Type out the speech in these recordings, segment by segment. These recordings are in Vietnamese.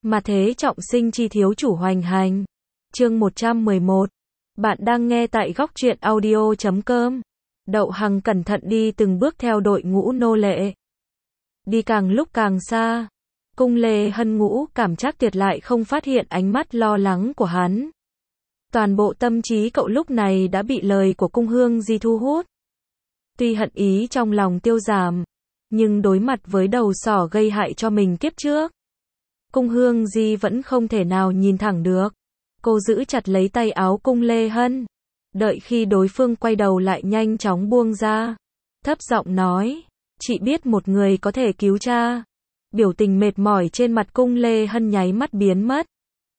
Mà thế trọng sinh chi thiếu chủ hoành hành. Chương 111. Bạn đang nghe tại góc truyện audio.com. Đậu Hằng cẩn thận đi từng bước theo đội ngũ nô lệ. Đi càng lúc càng xa. Cung Lê Hân Ngũ cảm giác tuyệt lại không phát hiện ánh mắt lo lắng của hắn. Toàn bộ tâm trí cậu lúc này đã bị lời của Cung Hương Di thu hút. Tuy hận ý trong lòng tiêu giảm, nhưng đối mặt với đầu sỏ gây hại cho mình kiếp trước, Cung Hương Di vẫn không thể nào nhìn thẳng được. Cô giữ chặt lấy tay áo Cung Lê Hân, đợi khi đối phương quay đầu lại nhanh chóng buông ra, thấp giọng nói, chị biết một người có thể cứu cha. Biểu tình mệt mỏi trên mặt Cung Lê Hân nháy mắt biến mất.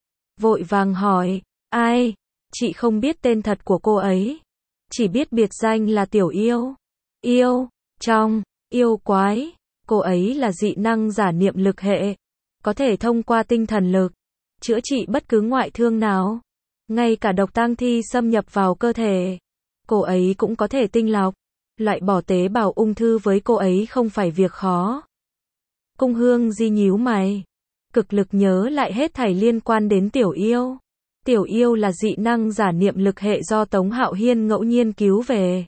Vội vàng hỏi, ai? Chị không biết tên thật của cô ấy, chỉ biết biệt danh là Tiểu Yêu. Yêu, trong, yêu quái, cô ấy là dị năng giả niệm lực hệ, có thể thông qua tinh thần lực, chữa trị bất cứ ngoại thương nào, ngay cả độc tang thi xâm nhập vào cơ thể. Cô ấy cũng có thể tinh lọc, loại bỏ tế bào ung thư với cô ấy không phải việc khó. Cung Hương Di nhíu mày, cực lực nhớ lại hết thảy liên quan đến Tiểu Yêu. Tiểu Yêu là dị năng giả niệm lực hệ do Tống Hạo Hiên ngẫu nhiên cứu về.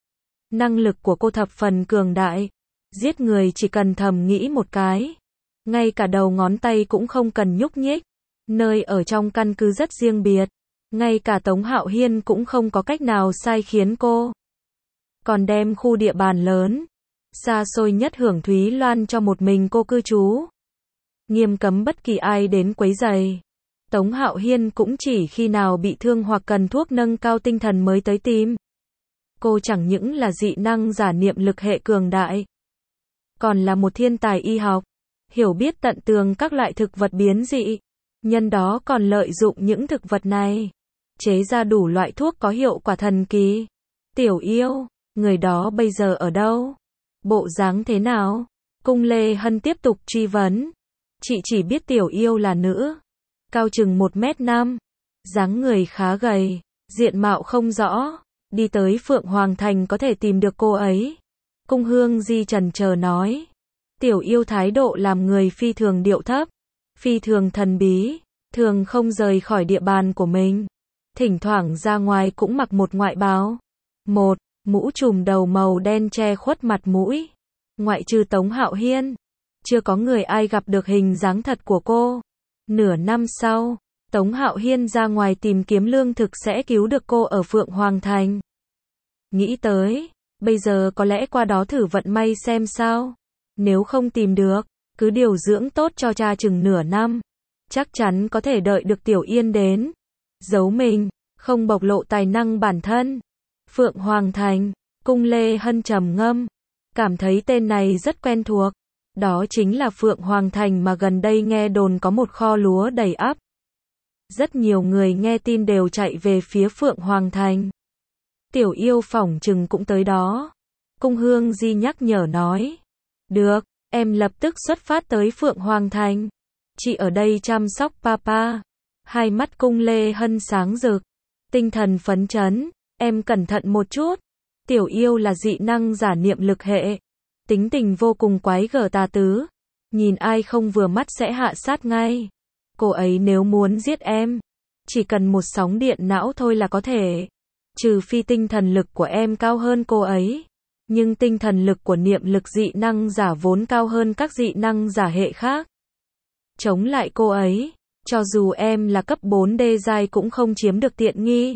Năng lực của cô thập phần cường đại, giết người chỉ cần thầm nghĩ một cái, ngay cả đầu ngón tay cũng không cần nhúc nhích. Nơi ở trong căn cứ rất riêng biệt, ngay cả Tống Hạo Hiên cũng không có cách nào sai khiến cô. Còn đem khu địa bàn lớn, xa xôi nhất Hưởng Thúy Loan cho một mình cô cư trú, nghiêm cấm bất kỳ ai đến quấy rầy. Tống Hạo Hiên cũng chỉ khi nào bị thương hoặc cần thuốc nâng cao tinh thần mới tới tìm. Cô chẳng những là dị năng giả niệm lực hệ cường đại, còn là một thiên tài y học, hiểu biết tận tường các loại thực vật biến dị. Nhân đó còn lợi dụng những thực vật này, chế ra đủ loại thuốc có hiệu quả thần kỳ. Tiểu Yêu, người đó bây giờ ở đâu? Bộ dáng thế nào? Cung Lê Hân tiếp tục truy vấn. Chị chỉ biết Tiểu Yêu là nữ, cao chừng 1m5, dáng người khá gầy, diện mạo không rõ. Đi tới Phượng Hoàng Thành có thể tìm được cô ấy. Cung Hương Di chần chờ nói. Tiểu Yêu thái độ làm người phi thường điệu thấp, phi thường thần bí, thường không rời khỏi địa bàn của mình. Thỉnh thoảng ra ngoài cũng mặc một ngoại bào, một mũ trùm đầu màu đen che khuất mặt mũi. Ngoại trừ Tống Hạo Hiên, chưa có người ai gặp được hình dáng thật của cô. Nửa năm sau, Tống Hạo Hiên ra ngoài tìm kiếm lương thực sẽ cứu được cô ở Phượng Hoàng Thành. Nghĩ tới, bây giờ có lẽ qua đó thử vận may xem sao. Nếu không tìm được, cứ điều dưỡng tốt cho cha chừng nửa năm, chắc chắn có thể đợi được Tiểu Yên đến. Giấu mình, không bộc lộ tài năng bản thân. Phượng Hoàng Thành, Cung Lê Hân trầm ngâm, cảm thấy tên này rất quen thuộc. Đó chính là Phượng Hoàng Thành mà gần đây nghe đồn có một kho lúa đầy ắp. Rất nhiều người nghe tin đều chạy về phía Phượng Hoàng Thành. Tiểu Yêu phỏng chừng cũng tới đó. Cung Hương Di nhắc nhở nói. Được, em lập tức xuất phát tới Phượng Hoàng Thành. Chị ở đây chăm sóc papa. Hai mắt Cung Lê Hân sáng rực, tinh thần phấn chấn. Em cẩn thận một chút. Tiểu Yêu là dị năng giả niệm lực hệ, tính tình vô cùng quái gở tà tứ, nhìn ai không vừa mắt sẽ hạ sát ngay. Cô ấy nếu muốn giết em, chỉ cần một sóng điện não thôi là có thể. Trừ phi tinh thần lực của em cao hơn cô ấy, nhưng tinh thần lực của niệm lực dị năng giả vốn cao hơn các dị năng giả hệ khác. Chống lại cô ấy, cho dù em là cấp 4D giai cũng không chiếm được tiện nghi.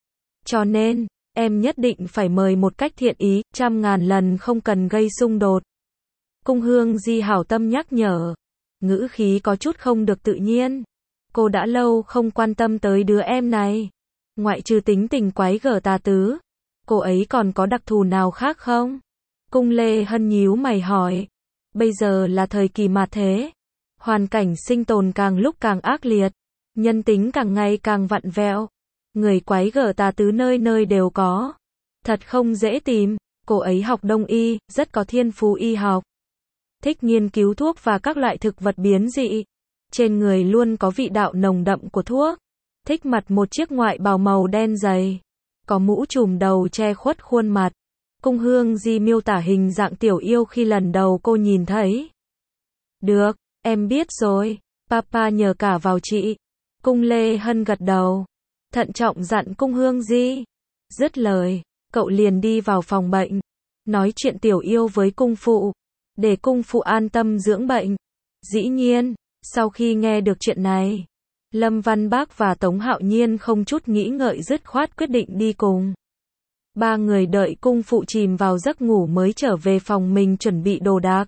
Cho nên, em nhất định phải mời một cách thiện ý, 100.000 lần không cần gây xung đột. Cung Hương Di hảo tâm nhắc nhở, ngữ khí có chút không được tự nhiên. Cô đã lâu không quan tâm tới đứa em này. Ngoại trừ tính tình quái gở tà tứ, cô ấy còn có đặc thù nào khác không? Cung Lê Hân nhíu mày hỏi. Bây giờ là thời kỳ mạt thế, hoàn cảnh sinh tồn càng lúc càng ác liệt, nhân tính càng ngày càng vặn vẹo, người quái gở tà tứ nơi nơi đều có, thật không dễ tìm. Cô ấy học Đông y, rất có thiên phú y học, thích nghiên cứu thuốc và các loại thực vật biến dị, trên người luôn có vị đạo nồng đậm của thuốc, thích mặc một chiếc ngoại bào màu đen dày, có mũ trùm đầu che khuất khuôn mặt. Cung Hương Di miêu tả hình dạng Tiểu Yêu khi lần đầu cô nhìn thấy. Được, em biết rồi. Papa nhờ cả vào chị. Cung Lê Hân gật đầu. Thận trọng dặn Cung Hương Di. Dứt lời, cậu liền đi vào phòng bệnh. Nói chuyện tiểu yêu với cung phụ. Để cung phụ an tâm dưỡng bệnh. Dĩ nhiên, sau khi nghe được chuyện này, Lâm Văn Bác và Tống Hạo Nhiên không chút nghĩ ngợi dứt khoát quyết định đi cùng. Ba người đợi cung phụ chìm vào giấc ngủ mới trở về phòng mình chuẩn bị đồ đạc.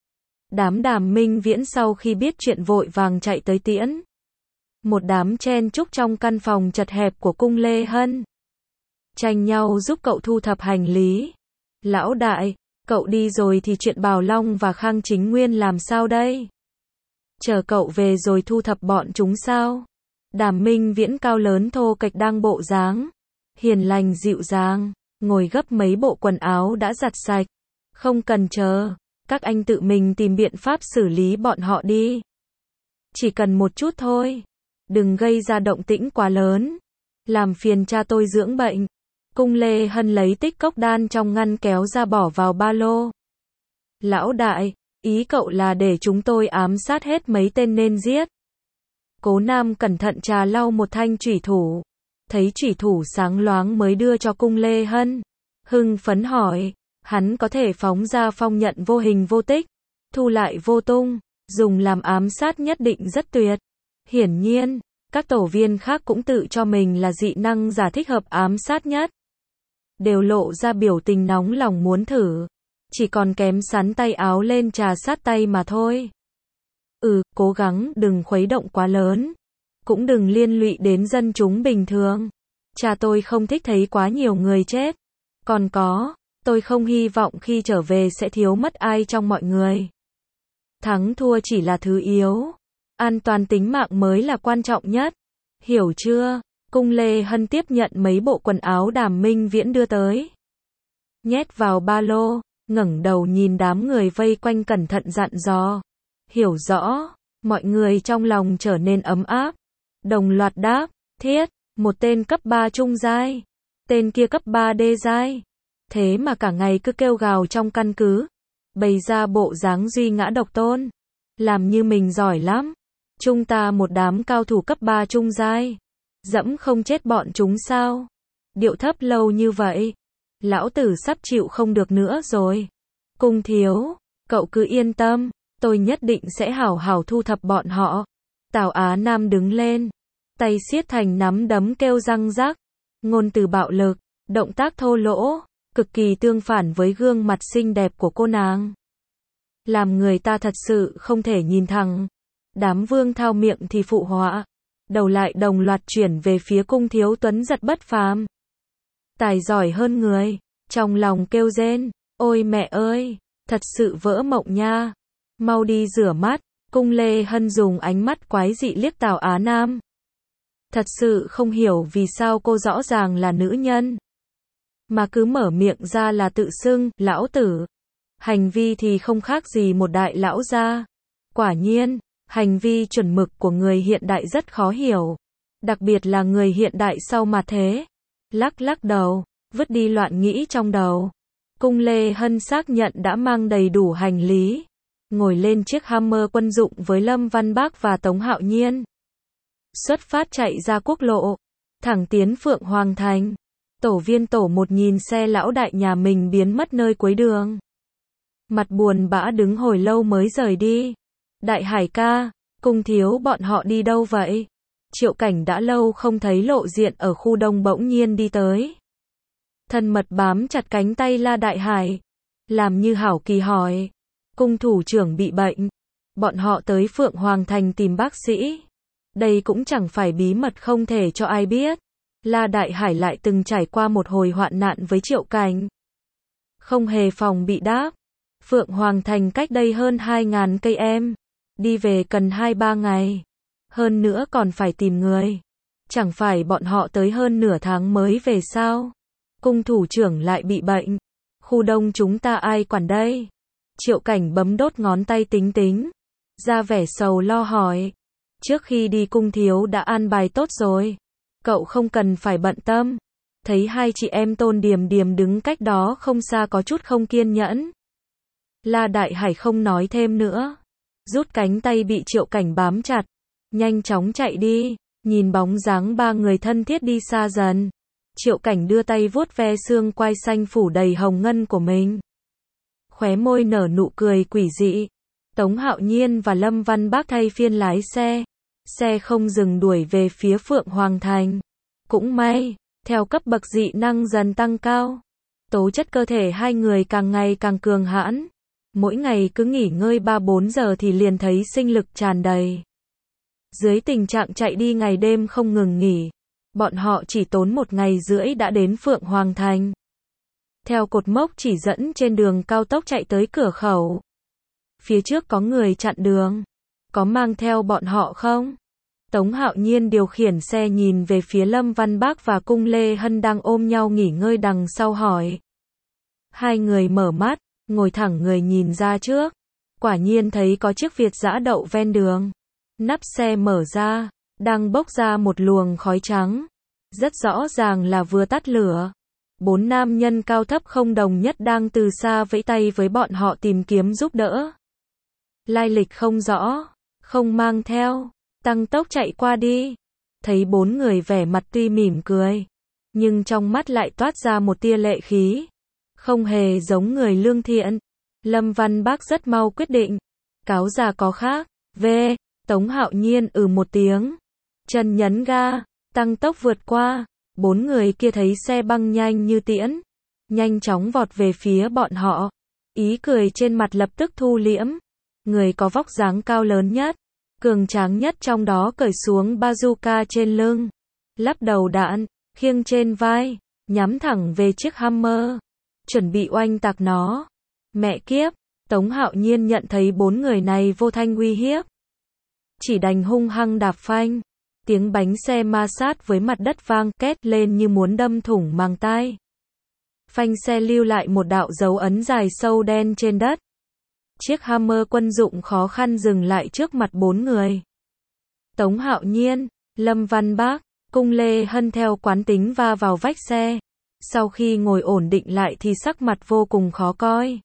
Đám Đàm Minh Viễn sau khi biết chuyện vội vàng chạy tới tiễn. Một đám chen chúc trong căn phòng chật hẹp của cung Lê Hân. Tranh nhau giúp cậu thu thập hành lý. Lão đại, cậu đi rồi thì chuyện Bảo Long và Khang Chính Nguyên làm sao đây? Chờ cậu về rồi thu thập bọn chúng sao? Đàm Minh Viễn cao lớn thô kệch đang bộ dáng hiền lành dịu dàng, ngồi gấp mấy bộ quần áo đã giặt sạch. Không cần chờ, các anh tự mình tìm biện pháp xử lý bọn họ đi. Chỉ cần một chút thôi. Đừng gây ra động tĩnh quá lớn. Làm phiền cha tôi dưỡng bệnh. Cung Lê Hân lấy tích cốc đan trong ngăn kéo ra bỏ vào ba lô. Lão đại, ý cậu là để chúng tôi ám sát hết mấy tên nên giết. Cố Nam cẩn thận trà lau một thanh chủy thủ. Thấy chủy thủ sáng loáng mới đưa cho Cung Lê Hân. Hưng phấn hỏi, hắn có thể phóng ra phong nhận vô hình vô tích, thu lại vô tung, dùng làm ám sát nhất định rất tuyệt. Hiển nhiên, các tổ viên khác cũng tự cho mình là dị năng giả thích hợp ám sát nhất. Đều lộ ra biểu tình nóng lòng muốn thử. Chỉ còn kém sắn tay áo lên trà sát tay mà thôi. Cố gắng đừng khuấy động quá lớn. Cũng đừng liên lụy đến dân chúng bình thường. Cha tôi không thích thấy quá nhiều người chết. Còn có, tôi không hy vọng khi trở về sẽ thiếu mất ai trong mọi người. Thắng thua chỉ là thứ yếu. An toàn tính mạng mới là quan trọng nhất. Hiểu chưa? Cung Lê Hân tiếp nhận mấy bộ quần áo Đàm Minh Viễn đưa tới. Nhét vào ba lô, ngẩng đầu nhìn đám người vây quanh cẩn thận dặn dò. Hiểu rõ, mọi người trong lòng trở nên ấm áp. Đồng loạt đáp, thiết, một tên cấp 3 trung giai, tên kia cấp 3 đê giai. Thế mà cả ngày cứ kêu gào trong căn cứ, bày ra bộ dáng duy ngã độc tôn. Làm như mình giỏi lắm. Chúng ta một đám cao thủ cấp 3 trung giai. Dẫm không chết bọn chúng sao? Điệu thấp lâu như vậy. Lão tử sắp chịu không được nữa rồi. Cung thiếu, cậu cứ yên tâm, tôi nhất định sẽ hảo hảo thu thập bọn họ. Tào Á Nam đứng lên, tay siết thành nắm đấm kêu răng rắc. Ngôn từ bạo lực, động tác thô lỗ, cực kỳ tương phản với gương mặt xinh đẹp của cô nàng. Làm người ta thật sự không thể nhìn thẳng. Đám Vương Thao miệng thì phụ họa, đầu lại đồng loạt chuyển về phía Cung Thiếu Tuấn giật bất phàm. Tài giỏi hơn người, trong lòng kêu rên, ôi mẹ ơi, thật sự vỡ mộng nha. Mau đi rửa mắt. Cung Lê Hân dùng ánh mắt quái dị liếc Tào Á Nam. Thật sự không hiểu vì sao cô rõ ràng là nữ nhân, mà cứ mở miệng ra là tự xưng, lão tử. Hành vi thì không khác gì một đại lão gia. Quả nhiên, hành vi chuẩn mực của người hiện đại rất khó hiểu. Đặc biệt là người hiện đại sau mà thế. Lắc đầu, vứt đi loạn nghĩ trong đầu. Cung Lê Hân xác nhận đã mang đầy đủ hành lý. Ngồi lên chiếc Hammer quân dụng với Lâm Văn Bác và Tống Hạo Nhiên. Xuất phát chạy ra quốc lộ, thẳng tiến Phượng Hoàng Thành. Tổ viên tổ 1 nhìn xe lão đại nhà mình biến mất nơi cuối đường. Mặt buồn bã đứng hồi lâu mới rời đi. Đại Hải ca, Cung thiếu bọn họ đi đâu vậy? Triệu Cảnh đã lâu không thấy lộ diện ở khu đông bỗng nhiên đi tới. Thân mật bám chặt cánh tay La Đại Hải. Làm như hảo kỳ hỏi. Cung thủ trưởng bị bệnh. Bọn họ tới Phượng Hoàng Thành tìm bác sĩ. Đây cũng chẳng phải bí mật không thể cho ai biết. La Đại Hải lại từng trải qua một hồi hoạn nạn với Triệu Cảnh. Không hề phòng bị đáp. Phượng Hoàng Thành cách đây hơn 2.000 cây em. Đi về cần 2-3 ngày. Hơn nữa còn phải tìm người. Chẳng phải bọn họ tới hơn nửa tháng mới về sao? Cung thủ trưởng lại bị bệnh. Khu đông chúng ta ai quản đây? Triệu Cảnh bấm đốt ngón tay tính tính. Ra vẻ sầu lo hỏi. Trước khi đi Cung thiếu đã an bài tốt rồi. Cậu không cần phải bận tâm. Thấy hai chị em Tôn Điềm Điềm đứng cách đó không xa có chút không kiên nhẫn. La Đại Hải không nói thêm nữa. rút cánh tay bị Triệu Cảnh bám chặt, nhanh chóng chạy đi, nhìn bóng dáng ba người thân thiết đi xa dần. Triệu Cảnh đưa tay vuốt ve xương quai xanh phủ đầy hồng ngân của mình. Khóe môi nở nụ cười quỷ dị. Tống Hạo Nhiên và Lâm Văn Bác thay phiên lái xe. Xe không dừng đuổi về phía Phượng Hoàng Thành. Cũng may, theo cấp bậc dị năng dần tăng cao, tố chất cơ thể hai người càng ngày càng cường hãn. Mỗi ngày cứ nghỉ ngơi 3-4 giờ thì liền thấy sinh lực tràn đầy. Dưới tình trạng chạy đi ngày đêm không ngừng nghỉ, bọn họ chỉ tốn 1 ngày rưỡi đã đến Phượng Hoàng Thành. Theo cột mốc chỉ dẫn trên đường cao tốc chạy tới cửa khẩu. Phía trước có người chặn đường. Có mang theo bọn họ không? Tống Hạo Nhiên điều khiển xe nhìn về phía Lâm Văn Bác và Cung Lê Hân đang ôm nhau nghỉ ngơi đằng sau hỏi. Hai người mở mắt, ngồi thẳng người nhìn ra trước. Quả nhiên thấy có chiếc Việt dã đậu ven đường. Nắp xe mở ra, đang bốc ra một luồng khói trắng. Rất rõ ràng là vừa tắt lửa. 4 nam nhân cao thấp không đồng nhất đang từ xa vẫy tay với bọn họ tìm kiếm giúp đỡ. Lai lịch không rõ, không mang theo, tăng tốc chạy qua đi. Thấy 4 người vẻ mặt tuy mỉm cười, nhưng trong mắt lại toát ra một tia lệ khí. Không hề giống người lương thiện. Lâm Văn Bác rất mau quyết định. Cáo già có khác. Tống Hạo Nhiên một tiếng. Chân nhấn ga, tăng tốc vượt qua. 4 người kia thấy xe băng nhanh như tiễn, nhanh chóng vọt về phía bọn họ. Ý cười trên mặt lập tức thu liễm. Người có vóc dáng cao lớn nhất, cường tráng nhất trong đó cởi xuống bazooka trên lưng, lắp đầu đạn, khiêng trên vai, nhắm thẳng về chiếc Hummer, chuẩn bị oanh tạc nó. Mẹ kiếp, Tống Hạo Nhiên nhận thấy 4 người này vô thanh uy hiếp, chỉ đành hung hăng đạp phanh. Tiếng bánh xe ma sát với mặt đất vang két lên như muốn đâm thủng màng tai. Phanh xe lưu lại một đạo dấu ấn dài sâu đen trên đất. Chiếc Hummer quân dụng khó khăn dừng lại trước mặt 4 người. Tống Hạo Nhiên, Lâm Văn Bác, Cung Lê Hân theo quán tính va vào vách xe. Sau khi ngồi ổn định lại thì sắc mặt vô cùng khó coi.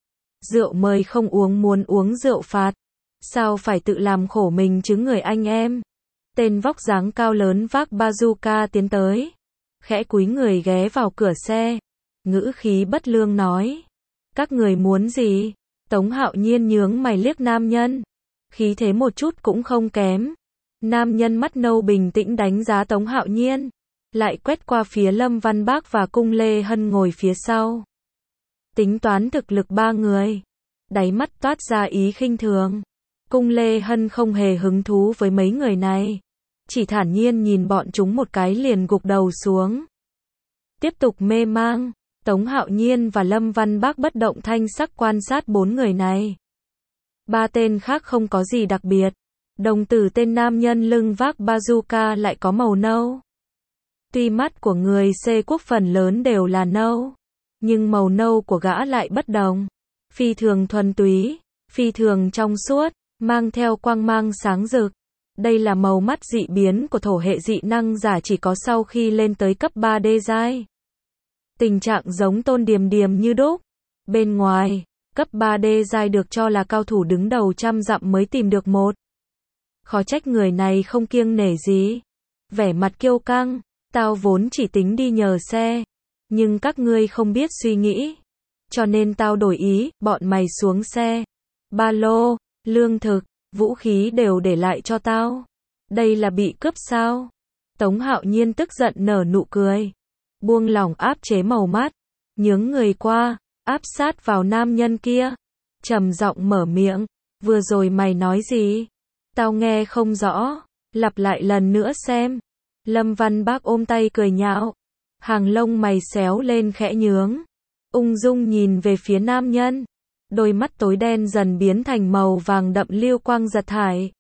Rượu mời không uống muốn uống rượu phạt. Sao phải tự làm khổ mình chứ người anh em? Tên vóc dáng cao lớn vác bazooka tiến tới, khẽ cúi người ghé vào cửa xe, ngữ khí bất lương nói. Các người muốn gì? Tống Hạo Nhiên nhướng mày liếc nam nhân, khí thế một chút cũng không kém. Nam nhân mắt nâu bình tĩnh đánh giá Tống Hạo Nhiên, lại quét qua phía Lâm Văn Bác và Cung Lê Hân ngồi phía sau. Tính toán thực lực 3 người, đáy mắt toát ra ý khinh thường. Cung Lê Hân không hề hứng thú với mấy người này, chỉ thản nhiên nhìn bọn chúng một cái liền gục đầu xuống. Tiếp tục mê mang, Tống Hạo Nhiên và Lâm Văn Bác bất động thanh sắc quan sát 4 người này. 3 tên khác không có gì đặc biệt. Đồng tử tên nam nhân lưng vác bazooka lại có màu nâu. Tuy mắt của người C quốc phần lớn đều là nâu, nhưng màu nâu của gã lại bất đồng. Phi thường thuần túy, phi thường trong suốt, mang theo quang mang sáng rực. Đây là màu mắt dị biến của thổ hệ dị năng giả chỉ có sau khi lên tới cấp 3D giai. Tình trạng giống Tôn Điềm Điềm như đúc. Bên ngoài, cấp 3D giai được cho là cao thủ đứng đầu trăm dặm mới tìm được một. Khó trách người này không kiêng nể gì. Vẻ mặt kiêu căng, tao vốn chỉ tính đi nhờ xe, nhưng các ngươi không biết suy nghĩ, cho nên tao đổi ý, bọn mày xuống xe. Ba lô, lương thực, vũ khí đều để lại cho tao. Đây là bị cướp sao? Tống Hạo Nhiên tức giận nở nụ cười, buông lỏng áp chế màu mắt, nhướng người qua, áp sát vào nam nhân kia, trầm giọng mở miệng, vừa rồi mày nói gì? Tao nghe không rõ, lặp lại lần nữa xem. Lâm Văn Bác ôm tay cười nhạo, hàng lông mày xéo lên khẽ nhướng, ung dung nhìn về phía nam nhân, đôi mắt tối đen dần biến thành màu vàng đậm lưu quang giật thải.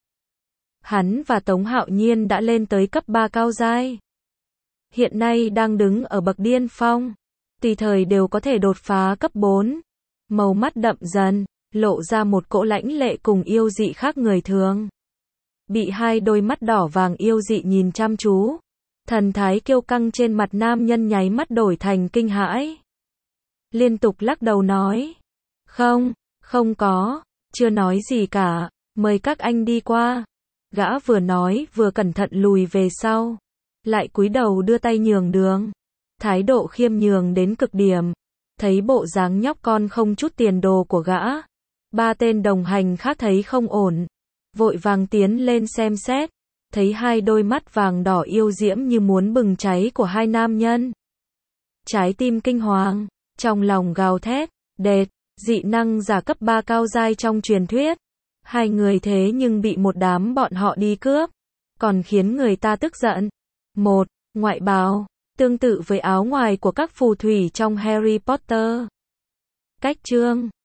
Hắn và Tống Hạo Nhiên đã lên tới cấp 3 cao giai, hiện nay đang đứng ở bậc điên phong, tùy thời đều có thể đột phá cấp 4. Màu mắt đậm dần, lộ ra một cỗ lãnh lệ cùng yêu dị khác người thường. Bị hai đôi mắt đỏ vàng yêu dị nhìn chăm chú, thần thái kiêu căng trên mặt nam nhân nháy mắt đổi thành kinh hãi. Liên tục lắc đầu nói, không có, chưa nói gì cả. Mời các anh đi qua. Gã vừa nói vừa cẩn thận lùi về sau. Lại cúi đầu đưa tay nhường đường. Thái độ khiêm nhường đến cực điểm. Thấy bộ dáng nhóc con không chút tiền đồ của gã. Ba tên đồng hành khác thấy không ổn. Vội vàng tiến lên xem xét. Thấy hai đôi mắt vàng đỏ yêu diễm như muốn bừng cháy của hai nam nhân. Trái tim kinh hoàng. Trong lòng gào thét. Đệt, dị năng giả cấp 3 cao giai trong truyền thuyết. Hai người thế nhưng bị một đám bọn họ đi cướp. Còn khiến người ta tức giận. Một, ngoại bào. Tương tự với áo ngoài của các phù thủy trong Harry Potter. Cách chương